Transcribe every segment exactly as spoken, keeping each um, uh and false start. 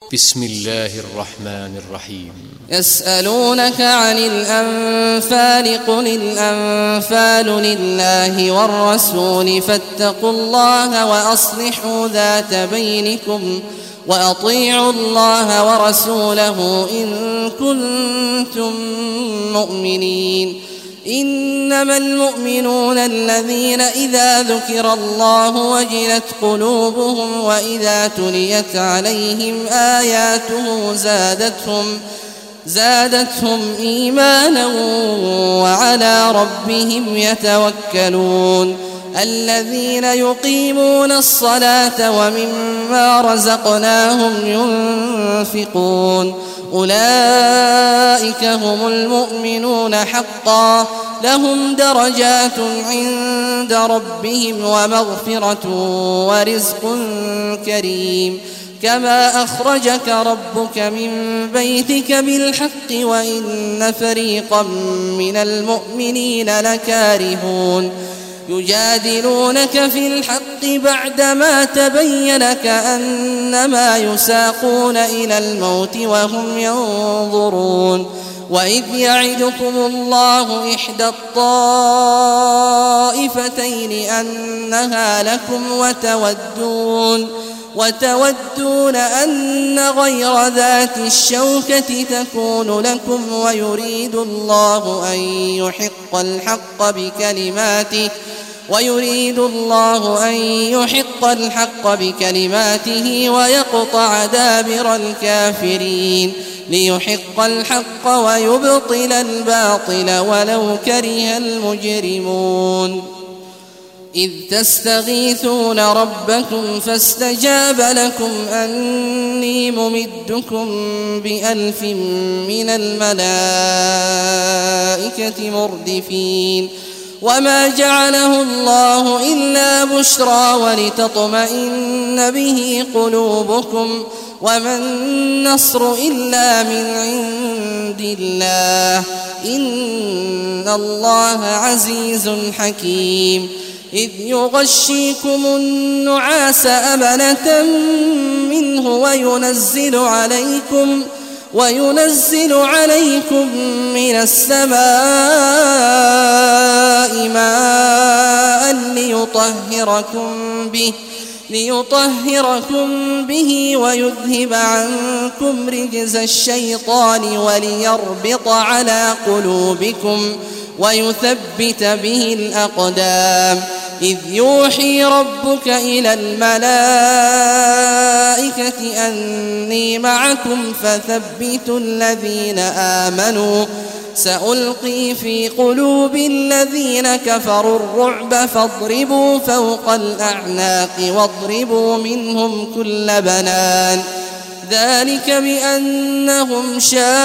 بسم الله الرحمن الرحيم. يسألونك عن الأنفال قل الأنفال لله والرسول فاتقوا الله وأصلحوا ذات بينكم وأطيعوا الله ورسوله إن كنتم مؤمنين. إنما المؤمنون الذين إذا ذكر الله وجلت قلوبهم وإذا تليت عليهم آياته زادتهم زادتهم إيمانا وعلى ربهم يتوكلون. الذين يقيمون الصلاة ومما رزقناهم ينفقون أولئك هم المؤمنون حقا لهم درجات عند ربهم ومغفرة ورزق كريم. كما أخرجك ربك من بيتك بالحق وإن فريقا من المؤمنين لكارهون يجادلونك في الحق بعدما تبين كأنما يساقون إلى الموت وهم ينظرون. وإذ يعدكم الله إحدى الطائفتين أنها لكم وتودون وتودون أن غير ذات الشوكة تكون لكم ويريد الله أن يحق الحق بكلماته ويريد الله أن يحق الحق بكلماته ويقطع دابر الكافرين ليحق الحق ويبطل الباطل ولو كره المجرمون. إذ تستغيثون ربكم فاستجاب لكم أني ممدكم بألف من الملائكة مردفين. وما جعله الله إلا بشرى ولتطمئن به قلوبكم وما النصر إلا من عند الله إن الله عزيز حكيم. إذ يغشيكم النعاس أمنة منه وينزل عليكم وينزل عليكم من السماء ماء ليطهركم به ليطهركم به ويذهب عنكم رجز الشيطان وليربط على قلوبكم ويثبت به الأقدام. إذ يوحي ربك إلى الملائكة أني معكم فثبتوا الذين آمنوا سألقي في قلوب الذين كفروا الرعب فاضربوا فوق الأعناق واضربوا منهم كل بنان. ذلك بأنهم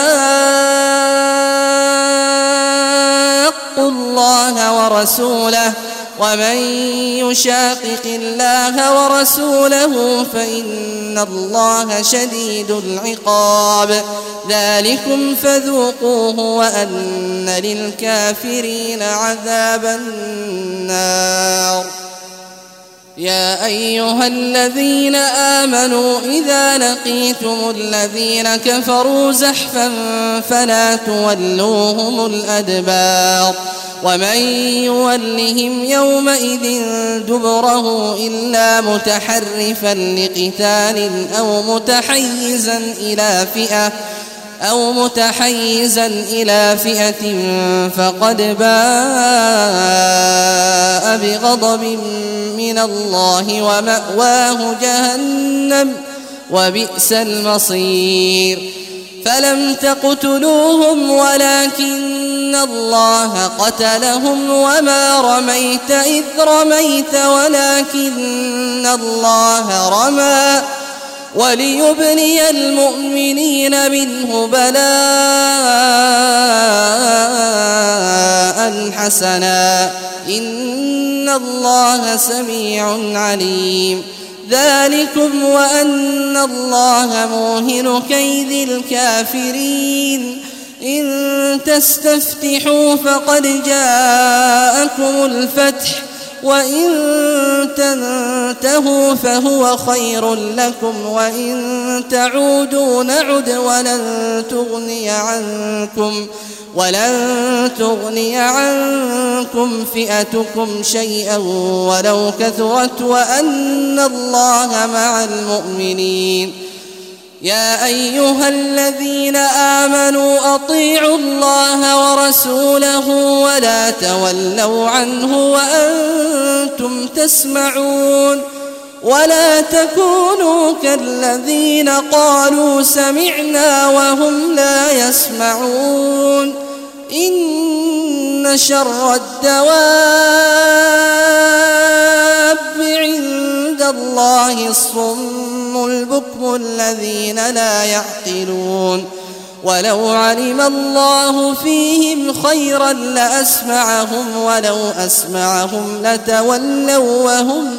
شاقوا الله ورسوله ومن يشاقق الله ورسوله فإن الله شديد العقاب. ذلكم فذوقوه وأن للكافرين عذاب النار. يا أيها الذين آمنوا إذا لقيتم الذين كفروا زحفا فلا تولوهم الأدبار ومن يولهم يومئذ دبره إلا متحرفا لقتال أو متحيزا إلى فئة أو متحيزا إلى فئة فقد باء بغضب من الله ومأواه جهنم وبئس المصير. فلم تقتلوهم ولكن الله قتلهم وما رميت إذ رميت ولكن الله رمى وليبلي المؤمنين منه بلاء حسنا إن الله سميع عليم. ذلكم وأن الله موهن كيد الكافرين. إن تستفتحوا فقد جاءكم الفتح وإن تنتهوا فهو خير لكم وإن تعودوا نعد ولن تغني عنكم ولن تغني عنكم فئتكم شيئا ولو كثرت وأن الله مع المؤمنين. يا أيها الذين آمنوا أطيعوا الله ورسوله ولا تولوا عنه وأنتم تسمعون ولا تكونوا كالذين قالوا سمعنا وهم لا يسمعون. إن شر الدواب عند الله الصم البكم الذين لا يعقلون. ولو علم الله فيهم خيرا لأسمعهم ولو أسمعهم لتولوا وهم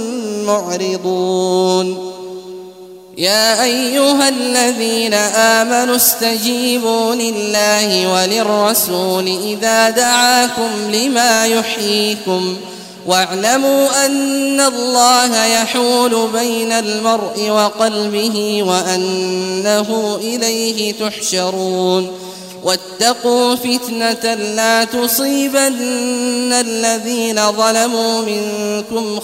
معرضون. يا أيها الذين آمنوا استجيبوا لله وللرسول إذا دعاكم لما يحييكم واعلموا أن الله يحول بين المرء وقلبه وأنه إليه تحشرون. واتقوا فتنة لا تصيبن الذين ظلموا منكم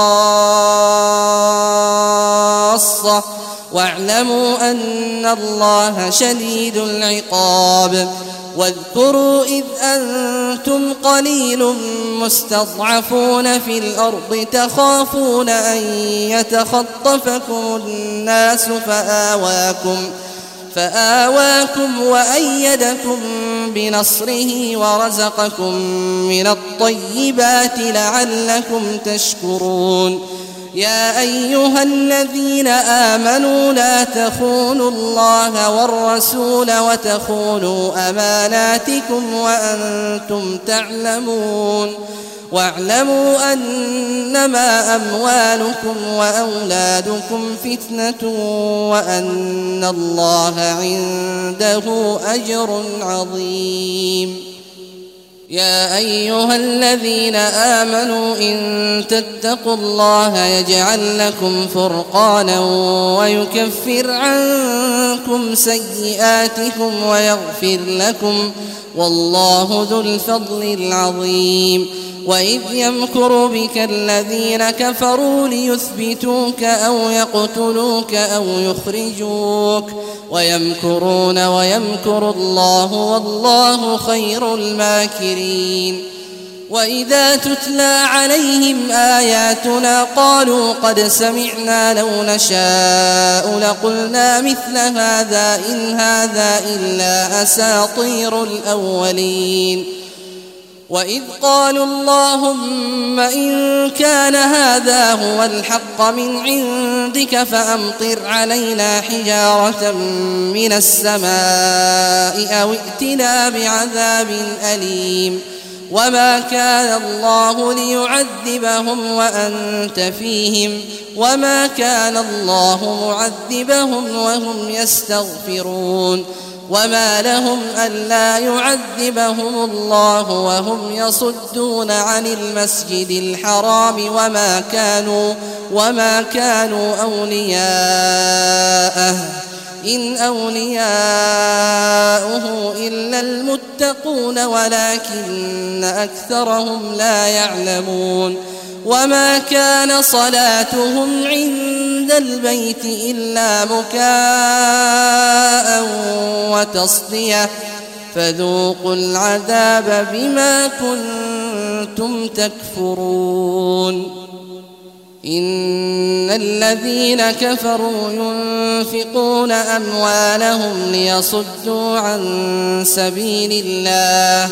خاصة واعلموا أن الله شديد العقاب. واذكروا إذ أنتم قليل مستضعفون في الأرض تخافون أن يتخطفكم الناس فآواكم فآواكم وأيدكم بنصره ورزقكم من الطيبات لعلكم تشكرون. يا أيها الذين آمنوا لا تخونوا الله والرسول وتخونوا أماناتكم وأنتم تعلمون. واعلموا أنما أموالكم وأولادكم فتنة وأن الله عنده أجر عظيم. يا أيها الذين آمنوا إن تتقوا الله يجعل لكم فرقانا ويكفر عنكم سيئاتكم ويغفر لكم والله ذو الفضل العظيم. وإذ يمكر بك الذين كفروا ليثبتوك أو يقتلوك أو يخرجوك ويمكرون ويمكر الله والله خير الماكرين. وإذا تتلى عليهم آياتنا قالوا قد سمعنا لو نشاء لقلنا مثل هذا إن هذا إلا أساطير الأولين. وإذ قالوا اللهم إن كان هذا هو الحق من عندك فأمطر علينا حجارة من السماء أو ائتنا بعذاب أليم. وما كان الله ليعذبهم وأنت فيهم وما كان الله معذبهم وهم يستغفرون. وما لهم ألا يعذبهم الله وهم يصدون عن المسجد الحرام وما كانوا وما كانوا أولياءه إن أولياؤه إلا المتقون ولكن أكثرهم لا يعلمون. وما كان صلاتهم عند البيت إلا مكاء وتصدية فذوقوا العذاب بما كنتم تكفرون. إن الذين كفروا ينفقون أموالهم ليصدوا عن سبيل الله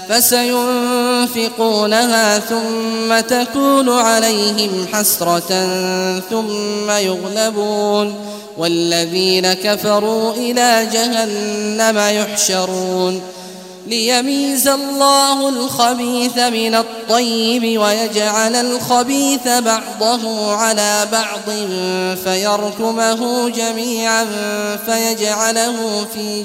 فسينفقونها ثم تكون عليهم حسرة ثم يغلبون والذين كفروا إلى جهنم يحشرون. ليميز الله الخبيث من الطيب ويجعل الخبيث بعضه على بعض فيركمه جميعا فيجعله في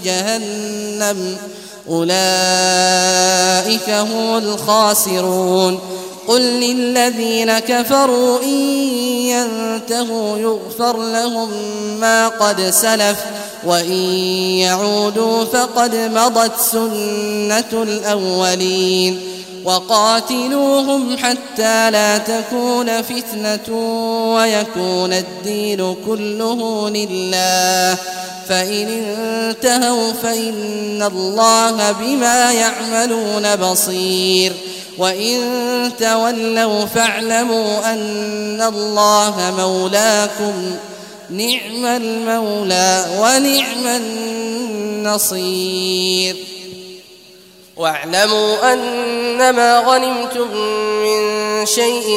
جهنم أولئك هم الخاسرون. قل للذين كفروا إن ينتهوا يغفر لهم ما قد سلف وإن يعودوا فقد مضت سنة الأولين وقاتلوهم حتى لا تكون فتنة ويكون الدين كله لله فإن انتهوا فإن الله بما يعملون بصير وإن تولوا فاعلموا أن الله مولاكم نعم المولى ونعم النصير واعلموا أنما غنمتم من شيء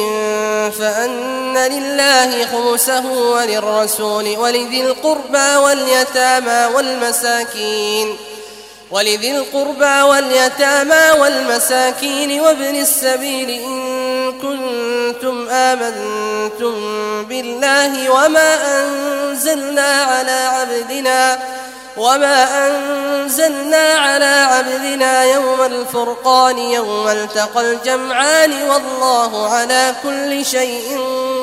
فأن لله خمسه وللرسول ولذي القربى واليتامى والمساكين ولذي القربى واليتامى والمساكين وابن السبيل إن كنتم آمنتم بالله وما أنزلنا على عبدنا وما أنزلنا على عبدنا يوم الفرقان يوم التقى الجمعان والله على كل شيء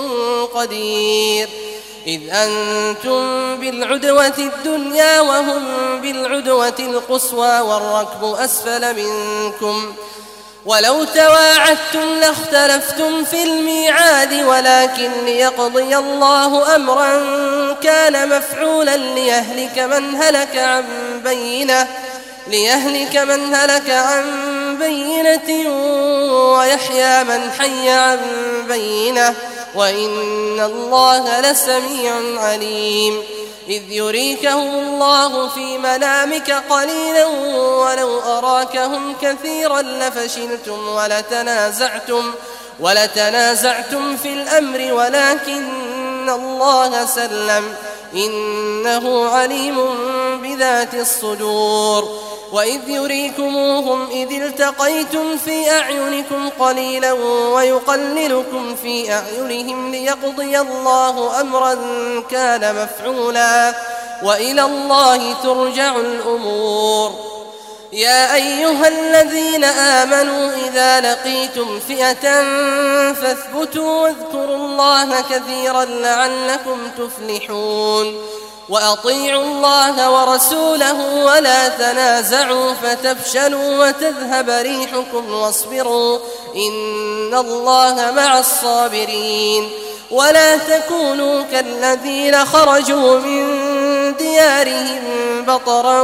قدير إذ أنتم بالعدوة الدنيا وهم بالعدوة القصوى والركب أسفل منكم ولو تواعدتم لاختلفتم في الميعاد ولكن ليقضي الله أمرا كان مفعولا ليهلك من هلك عن بينة ليهلك من هلك عن بينة ويحيى من حي عن بينة وإن الله لسميع عليم إذ يريكهم الله في منامك قليلا ولو أراكهم كثيرا لفشلتم ولتنازعتم ولتنازعتم في الأمر ولكن الله سلم إنه عليم بذات الصدور وإذ يريكموهم إذ التقيتم في أعينكم قليلا ويقللكم في أعينهم ليقضي الله أمرا كان مفعولا وإلى الله ترجع الأمور يا أيها الذين آمنوا إذا لقيتم فئة فاثبتوا واذكروا الله كثيرا لعلكم تفلحون وأطيعوا الله ورسوله ولا تنازعوا فتفشلوا وتذهب ريحكم واصبروا إن الله مع الصابرين ولا تكونوا كالذين خرجوا من ديارهم بطرا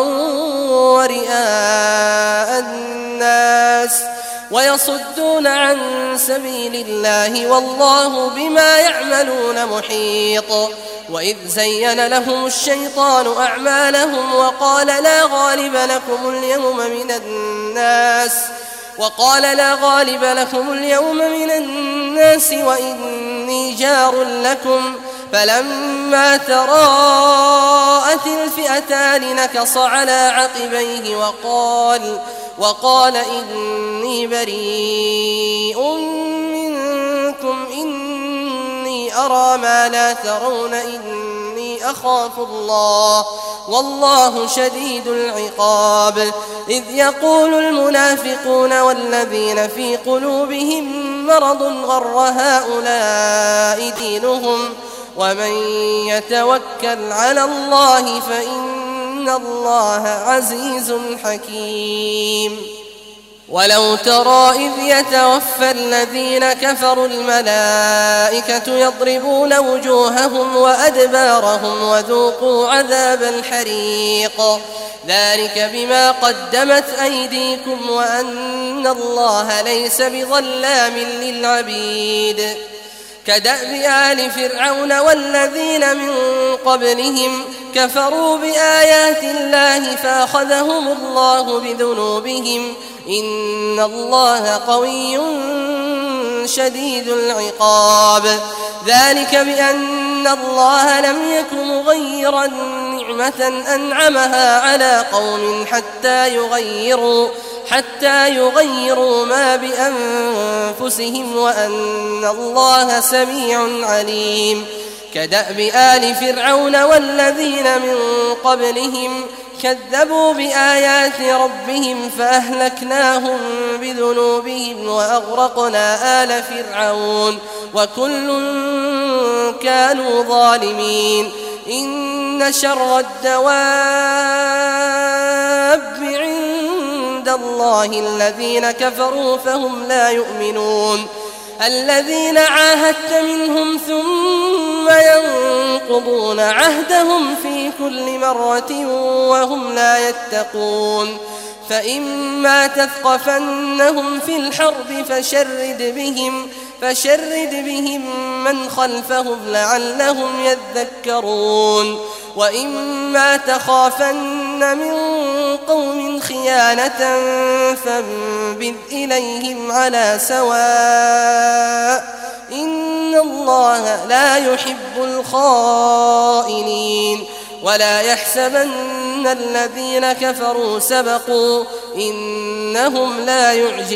ورئاء الناس ويصدون عن سبيل الله والله بما يعملون محيط وإذ زين لهم الشيطان أعمالهم وقال لا غالب لكم اليوم من الناس وقال لا غالب لكم اليوم من الناس وإني جار لكم فلما تراءت الفئتان نكص على عقبيه وقال وقال إني بريء منكم إني أرى ما لا ترون إني أخاف الله والله شديد العقاب إذ يقول المنافقون والذين في قلوبهم مرض غر هؤلاء دينهم ومن يتوكل على الله فإن الله عزيز حكيم ولو ترى إذ يتوفى الذين كفروا الملائكة يضربون وجوههم وأدبارهم وذوقوا عذاب الحريق ذلك بما قدمت أيديكم وأن الله ليس بظلام للعبيد كدأب آل فرعون والذين من قبلهم كفروا بآيات الله فأخذهم الله بذنوبهم إن الله قوي شديد العقاب ذلك بأن الله لم يك مغيرا نعمة أنعمها على قوم حتى يغيروا حتى يغيروا ما بأنفسهم وأن الله سميع عليم كدأب آل فرعون والذين من قبلهم كذبوا بآيات ربهم فأهلكناهم بذنوبهم وأغرقنا آل فرعون وكل كانوا ظالمين إن شر الدواب عند الله الذين كفروا فهم لا يؤمنون الذين عاهدت منهم ثم ينقضون عهدهم في كل مرة وهم لا يتقون فإما تثقفنهم في الحرب فشرد بهم فشرد بهم من خلفهم لعلهم يذكرون وإما تخافن من قوم خيانة فانبذ إليهم على سواء إن الله لا يحب الخائنين ولا يحسبن الذين كفروا سبقوا إنهم لا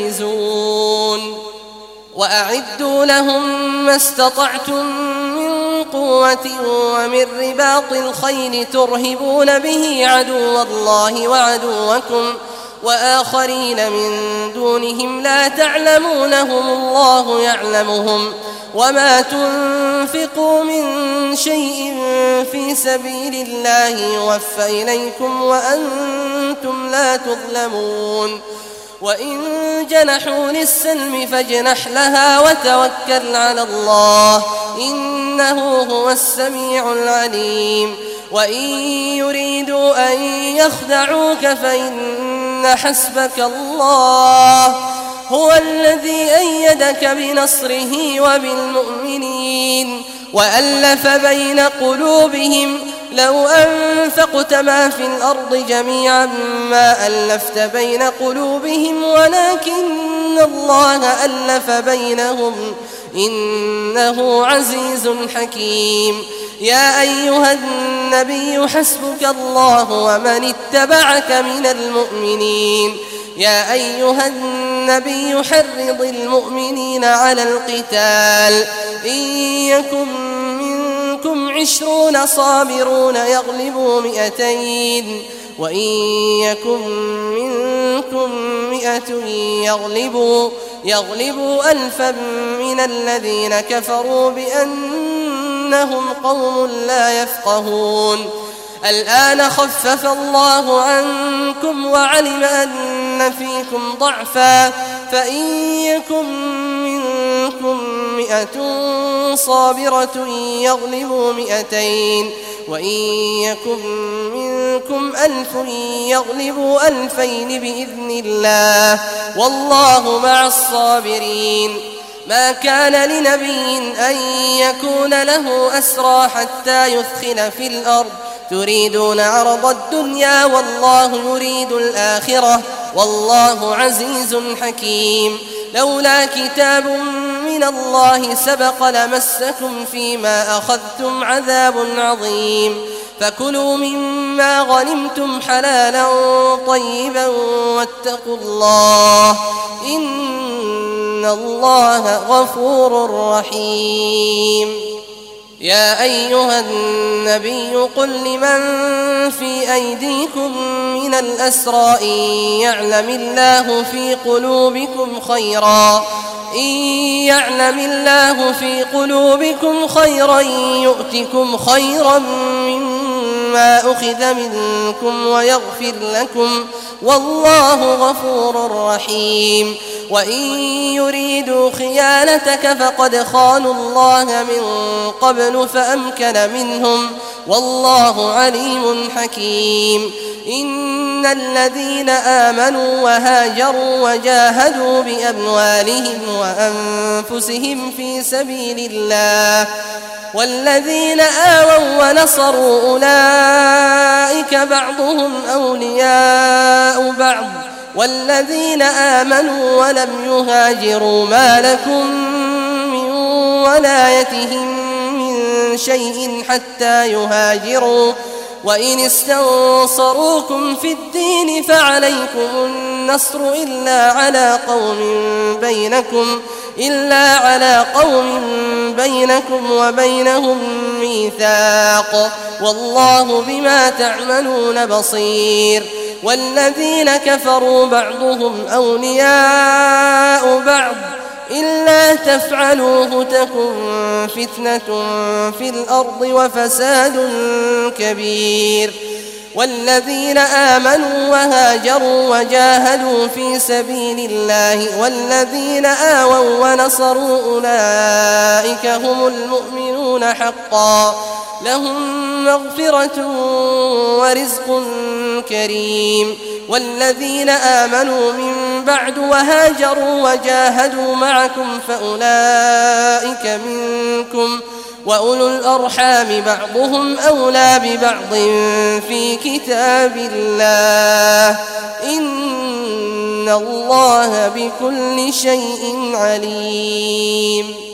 يعجزون وأعدوا لهم ما استطعتم من قوة ومن رباط الخيل ترهبون به عدو الله وعدوكم وآخرين من دونهم لا تعلمونهم الله يعلمهم وما تنفقوا من شيء في سبيل الله يوفى إليكم وأنتم لا تظلمون وإن جنحوا للسلم فاجنح لها وتوكل على الله إنه هو السميع العليم وإن يريدوا أن يخدعوك فإن حسبك الله هو الذي أيدك بنصره وبالمؤمنين وألف بين قلوبهم لو أنفقت ما في الأرض جميعا ما ألفت بين قلوبهم ولكن الله ألف بينهم إنه عزيز حكيم يا أيها النبي حسبك الله ومن اتبعك من المؤمنين يا أيها النبي حرض المؤمنين على القتال إن يكن منكم عشرون صابرون يغلبوا مئتين وإن يكن منكم مئة يغلبوا يغلبوا ألفا من الذين كفروا بأنهم قوم لا يفقهون الآن خفف الله عنكم وعلم أن فيكم ضعفا فإن يكن منكم مئة صابرة يغلبوا مئتين وإن يكن منكم ألف يغلبوا ألفين بإذن الله والله مع الصابرين ما كان لنبي أن يكون له أسرى حتى يثخن في الأرض تريدون عرض الدنيا والله يريد الآخرة والله عزيز حكيم لولا كتاب من الله سبق لمسكم فيما أخذتم عذاب عظيم فكلوا مما غنمتم حلالا طيبا واتقوا الله إن الله غفور رحيم يا أيها النبي قل لمن في أيديكم من الأسرى إن يعلم الله في قلوبكم خيرا إن يعلم الله في قلوبكم خيرا يؤتكم خيرا مما أخذ منكم ويغفر لكم والله غفور رحيم وإن يريدوا خيانتك فقد خانوا الله من قبل فأمكن منهم والله عليم حكيم إن الذين آمنوا وهاجروا وجاهدوا بأموالهم وأنفسهم في سبيل الله والذين آووا ونصروا أولئك بعضهم أولياء بعض والذين آمنوا ولم يهاجروا ما لكم من ولايتهم من شيء حتى يهاجروا وإن استنصروكم في الدين فعليكم النصر إلا على قوم بينكم إلا على قوم بينكم وبينهم الميثاق والله بما تعملون بصير والذين كفروا بعضهم أولياء بعض إلا تفعلوه تكن فتنة في الأرض وفساد كبير والذين آمنوا وهاجروا وجاهدوا في سبيل الله والذين آووا ونصروا أولئك هم المؤمنون حقا لهم مغفرة ورزق كريم والذين آمنوا من بعد وهاجروا وجاهدوا معكم فأولئك منكم وأولو الأرحام بعضهم أولى ببعض في كتاب الله إن الله بكل شيء عليم.